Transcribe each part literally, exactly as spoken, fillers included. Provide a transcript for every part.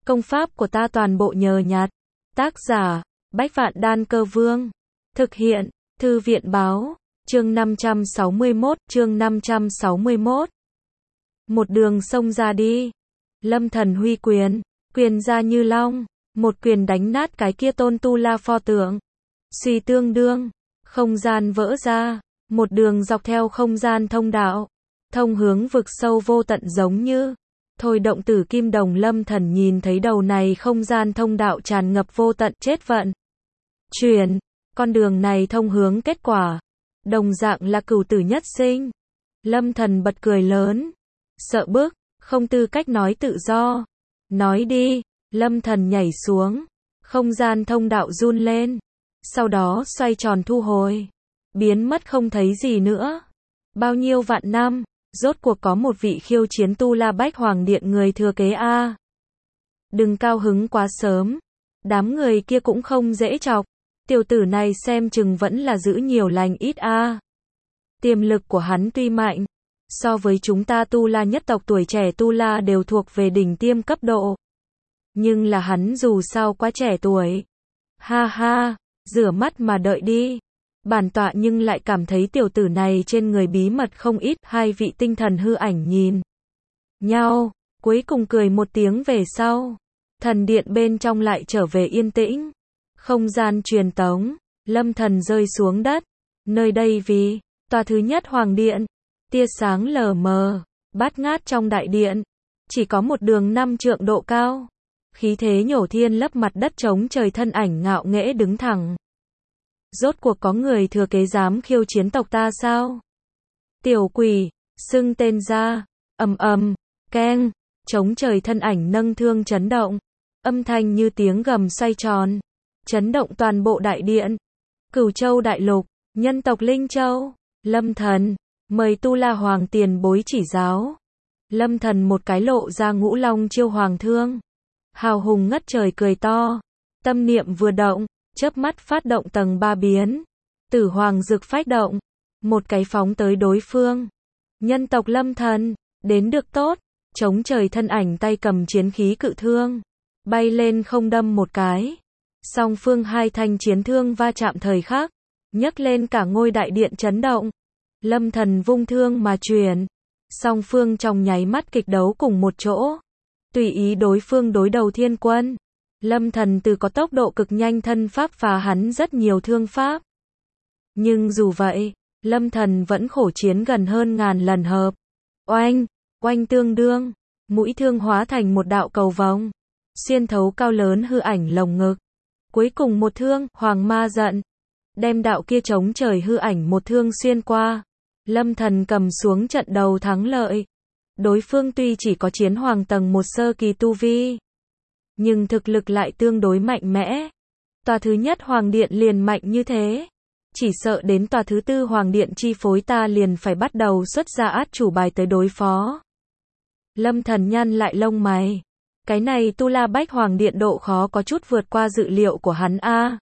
Công pháp của ta toàn bộ nhờ nhặt. Tác giả, Bách Vạn Đan Cơ Vương. Thực hiện, Thư viện Báo. Chương năm trăm sáu mươi mốt, chương năm trăm sáu mươi mốt. Một đường xông ra đi. Lâm Thần huy quyền, quyền ra như long, một quyền đánh nát cái kia tôn tu la pho tượng. Suy tương đương, không gian vỡ ra, một đường dọc theo không gian thông đạo, thông hướng vực sâu vô tận giống như thôi động tử kim đồng. Lâm Thần nhìn thấy đầu này không gian thông đạo tràn ngập vô tận chết vận. Chuyển, con đường này thông hướng kết quả, đồng dạng là cửu tử nhất sinh. Lâm Thần bật cười lớn, sợ bức, không tư cách nói tự do. Nói đi, Lâm Thần nhảy xuống, không gian thông đạo run lên, sau đó xoay tròn thu hồi, biến mất không thấy gì nữa. Bao nhiêu vạn năm, rốt cuộc có một vị khiêu chiến tu la bách hoàng điện người thừa kế a. Đừng cao hứng quá sớm, đám người kia cũng không dễ chọc, tiểu tử này xem chừng vẫn là giữ nhiều lành ít a. Tiềm lực của hắn tuy mạnh, so với chúng ta tu la nhất tộc tuổi trẻ tu la đều thuộc về đỉnh tiêm cấp độ. Nhưng là hắn dù sao quá trẻ tuổi. Ha ha, rửa mắt mà đợi đi. Bản tọa nhưng lại cảm thấy tiểu tử này trên người bí mật không ít. Hai vị tinh thần hư ảnh nhìn nhau, cuối cùng cười một tiếng về sau. Thần điện bên trong lại trở về yên tĩnh. Không gian truyền tống, Lâm Thần rơi xuống đất. Nơi đây vì tòa thứ nhất hoàng điện. Tia sáng lờ mờ, bát ngát trong đại điện. Chỉ có một đường năm trượng độ cao. Khí thế nhổ thiên lấp mặt đất trống trời, thân ảnh ngạo nghễ đứng thẳng. Rốt cuộc có người thừa kế dám khiêu chiến tộc ta sao? Tiểu quỷ, xưng tên ra. Ầm ầm, keng, trống trời thân ảnh nâng thương chấn động. Âm thanh như tiếng gầm xoay tròn, chấn động toàn bộ đại điện. Cửu Châu đại lục, nhân tộc Linh Châu, Lâm Thần, mời tu la hoàng tiền bối chỉ giáo. Lâm Thần một cái lộ ra ngũ long chiêu hoàng thương. Hào hùng ngất trời cười to. Tâm niệm vừa động, chớp mắt phát động tầng ba biến. Tử hoàng dực phách động, một cái phóng tới đối phương. Nhân tộc Lâm Thần, đến được tốt. Chống trời thân ảnh tay cầm chiến khí cự thương, bay lên không đâm một cái. Song phương hai thanh chiến thương va chạm thời khắc, nhấc lên cả ngôi đại điện chấn động. Lâm Thần vung thương mà truyền, song phương trong nháy mắt kịch đấu cùng một chỗ. Tùy ý đối phương đối đầu thiên quân. Lâm Thần từ có tốc độ cực nhanh, thân pháp phá hắn rất nhiều thương pháp. Nhưng dù vậy, Lâm Thần vẫn khổ chiến gần hơn ngàn lần hợp. Oanh, oanh tương đương, mũi thương hóa thành một đạo cầu vòng, xuyên thấu cao lớn hư ảnh lồng ngực. Cuối cùng một thương, hoàng ma giận, đem đạo kia chống trời hư ảnh một thương xuyên qua. Lâm Thần cầm xuống trận đầu thắng lợi. Đối phương tuy chỉ có chiến hoàng tầng một sơ kỳ tu vi, nhưng thực lực lại tương đối mạnh mẽ. Tòa thứ nhất hoàng điện liền mạnh như thế, chỉ sợ đến tòa thứ tư hoàng điện chi phối ta liền phải bắt đầu xuất ra át chủ bài tới đối phó. Lâm Thần nhăn lại lông mày. Cái này tu la bách hoàng điện độ khó có chút vượt qua dự liệu của hắn a.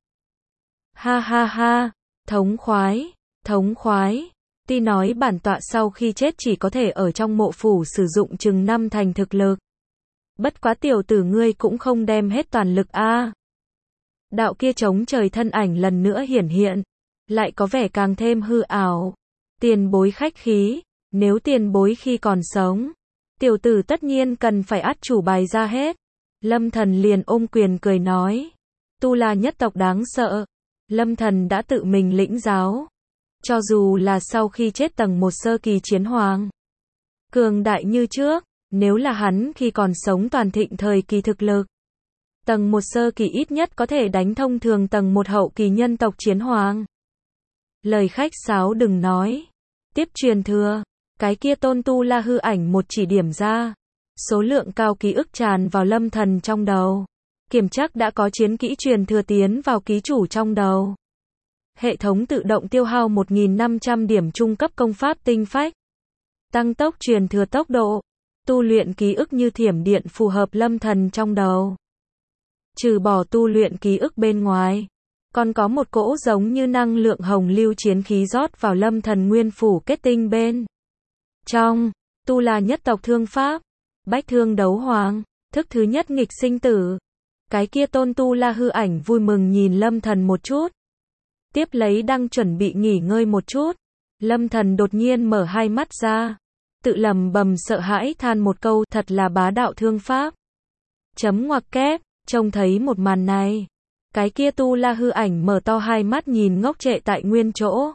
Ha ha ha, thống khoái, thống khoái. Tuy nói bản tọa sau khi chết chỉ có thể ở trong mộ phủ sử dụng chừng năm thành thực lực. Bất quá tiểu tử ngươi cũng không đem hết toàn lực a. Đạo kia chống trời thân ảnh lần nữa hiển hiện, lại có vẻ càng thêm hư ảo. Tiền bối khách khí, nếu tiền bối khi còn sống, tiểu tử tất nhiên cần phải át chủ bài ra hết. Lâm Thần liền ôm quyền cười nói. Tu la nhất tộc đáng sợ. Lâm Thần đã tự mình lĩnh giáo. Cho dù là sau khi chết tầng một sơ kỳ chiến hoàng, cường đại như trước, nếu là hắn khi còn sống toàn thịnh thời kỳ thực lực, tầng một sơ kỳ ít nhất có thể đánh thông thường tầng một hậu kỳ nhân tộc chiến hoàng. Lời khách sáo đừng nói. Tiếp truyền thừa, cái kia tôn tu la hư ảnh một chỉ điểm ra. Số lượng cao ký ức tràn vào Lâm Thần trong đầu. Kiểm chắc đã có chiến kỹ truyền thừa tiến vào ký chủ trong đầu. Hệ thống tự động tiêu hao một nghìn năm trăm điểm trung cấp công pháp tinh phách. Tăng tốc truyền thừa tốc độ. Tu luyện ký ức như thiểm điện phù hợp Lâm Thần trong đầu. Trừ bỏ tu luyện ký ức bên ngoài, còn có một cỗ giống như năng lượng hồng lưu chiến khí rót vào Lâm Thần nguyên phủ kết tinh bên trong. Tu la nhất tộc thương pháp, bách thương đấu hoàng, Thức thứ nhất nghịch sinh tử. Cái kia tôn tu la hư ảnh vui mừng nhìn Lâm Thần một chút. Tiếp lấy đang chuẩn bị nghỉ ngơi một chút. Lâm Thần đột nhiên mở hai mắt ra. Tự lầm bầm sợ hãi than một câu thật là bá đạo thương pháp. Chấm ngoặc kép, trông thấy một màn này. Cái kia tu la hư ảnh mở to hai mắt nhìn ngốc trệ tại nguyên chỗ.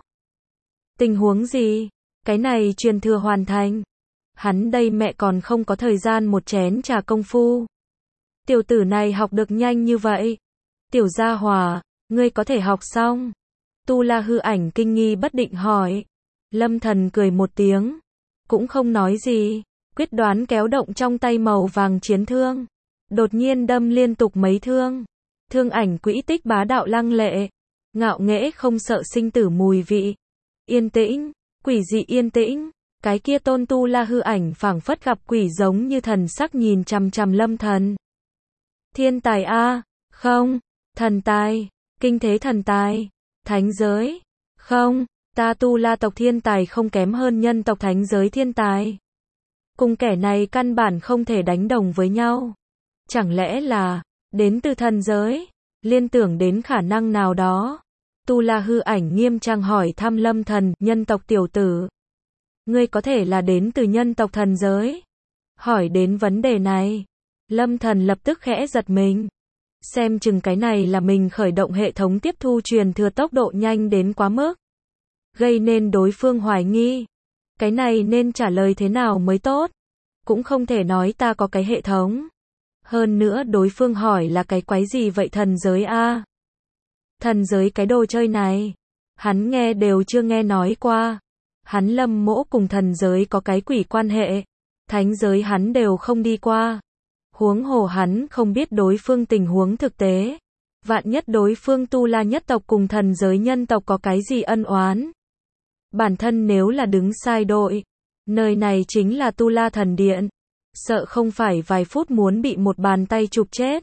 Tình huống gì? Cái này truyền thừa hoàn thành. Hắn đây mẹ còn không có thời gian một chén trà công phu. Tiểu tử này học được nhanh như vậy. Tiểu gia hòa, ngươi có thể học xong. Tu la hư ảnh kinh nghi bất định hỏi. Lâm Thần cười một tiếng. Cũng không nói gì. Quyết đoán kéo động trong tay màu vàng chiến thương. Đột nhiên đâm liên tục mấy thương. Thương ảnh quỹ tích bá đạo lăng lệ. Ngạo nghễ không sợ sinh tử mùi vị. Yên tĩnh, quỷ dị yên tĩnh. Cái kia tôn tu la hư ảnh phảng phất gặp quỷ giống như thần sắc nhìn chằm chằm Lâm Thần. Thiên tài a, không, thần tài, kinh thế thần tài, thánh giới, không, ta tu la tộc thiên tài không kém hơn nhân tộc thánh giới thiên tài. Cùng kẻ này căn bản không thể đánh đồng với nhau. Chẳng lẽ là, đến từ thần giới, liên tưởng đến khả năng nào đó. Tu la hư ảnh nghiêm trang hỏi thăm Lâm Thần, nhân tộc tiểu tử. Ngươi có thể là đến từ nhân tộc thần giới. Hỏi đến vấn đề này. Lâm Thần lập tức khẽ giật mình. Xem chừng cái này là mình khởi động hệ thống tiếp thu truyền thừa tốc độ nhanh đến quá mức. Gây nên đối phương hoài nghi. Cái này nên trả lời thế nào mới tốt. Cũng không thể nói ta có cái hệ thống. Hơn nữa đối phương hỏi là cái quái gì vậy thần giới a? Thần giới cái đồ chơi này. Hắn nghe đều chưa nghe nói qua. Hắn Lâm Mỗ cùng thần giới có cái quỷ quan hệ. Thánh giới hắn đều không đi qua. Huống hồ hắn không biết đối phương tình huống thực tế. Vạn nhất đối phương tu la nhất tộc cùng thần giới nhân tộc có cái gì ân oán. Bản thân nếu là đứng sai đội. Nơi này chính là tu la thần điện. Sợ không phải vài phút muốn bị một bàn tay chụp chết.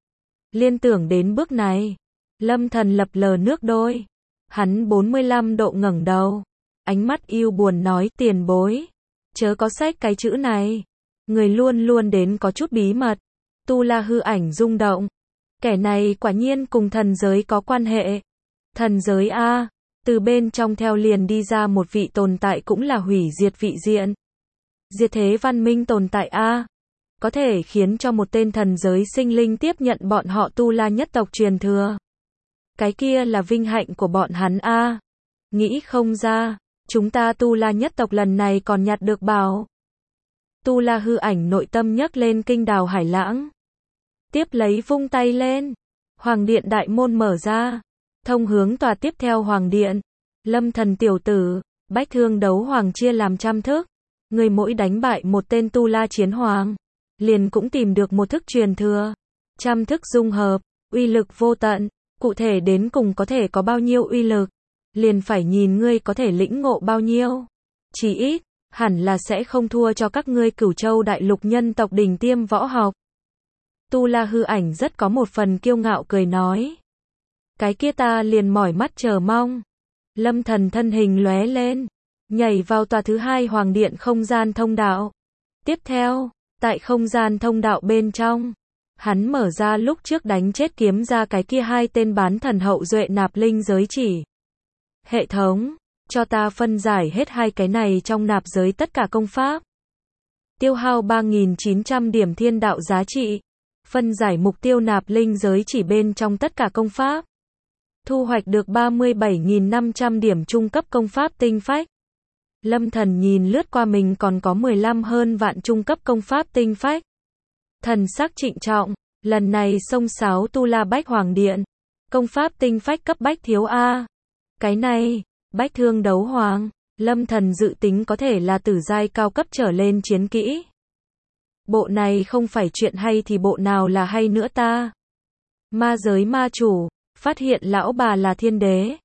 Liên tưởng đến bước này. Lâm Thần lập lờ nước đôi. Hắn bốn mươi lăm độ ngẩng đầu. Ánh mắt yêu buồn nói tiền bối. Chớ có sách cái chữ này. Người luôn luôn đến có chút bí mật. Tu la hư ảnh rung động. Kẻ này quả nhiên cùng thần giới có quan hệ. Thần giới a, từ bên trong theo liền đi ra một vị tồn tại cũng là hủy diệt vị diện. Diệt thế văn minh tồn tại a, có thể khiến cho một tên thần giới sinh linh tiếp nhận bọn họ tu la nhất tộc truyền thừa. Cái kia là vinh hạnh của bọn hắn a. Nghĩ không ra, chúng ta tu la nhất tộc lần này còn nhặt được bảo. Tu la hư ảnh nội tâm nhấc lên kinh đào hải lãng. Tiếp lấy vung tay lên. Hoàng điện đại môn mở ra. Thông hướng tòa tiếp theo hoàng điện. Lâm Thần tiểu tử, bách thương đấu hoàng chia làm trăm thức. Người mỗi đánh bại một tên tu la chiến hoàng. Liền cũng tìm được một thức truyền thừa. Trăm thức dung hợp, uy lực vô tận. Cụ thể đến cùng có thể có bao nhiêu uy lực. Liền phải nhìn ngươi có thể lĩnh ngộ bao nhiêu. Chỉ ít, hẳn là sẽ không thua cho các ngươi Cửu Châu đại lục nhân tộc đỉnh tiêm võ học. Tu la hư ảnh rất có một phần kiêu ngạo cười nói. Cái kia ta liền mỏi mắt chờ mong. Lâm Thần thân hình lóe lên. Nhảy vào tòa thứ hai hoàng điện không gian thông đạo. Tiếp theo, tại không gian thông đạo bên trong. Hắn mở ra lúc trước đánh chết kiếm ra cái kia hai tên bán thần hậu duệ nạp linh giới chỉ. Hệ thống, cho ta phân giải hết hai cái này trong nạp giới tất cả công pháp. Tiêu hao ba nghìn chín trăm điểm thiên đạo giá trị. Phân giải mục tiêu nạp linh giới chỉ bên trong tất cả công pháp. Thu hoạch được ba mươi bảy nghìn năm trăm điểm trung cấp công pháp tinh phách. Lâm Thần nhìn lướt qua mình còn có mười lăm hơn vạn trung cấp công pháp tinh phách. Thần sắc trịnh trọng, lần này xông xáo tu la bách hoàng điện. Công pháp tinh phách cấp bách thiếu A. Cái này, bách thương đấu hoàng, Lâm Thần dự tính có thể là tử giai cao cấp trở lên chiến kỹ. Bộ này không phải chuyện hay thì bộ nào là hay nữa ta. Ma giới ma chủ, phát hiện lão bà là thiên đế.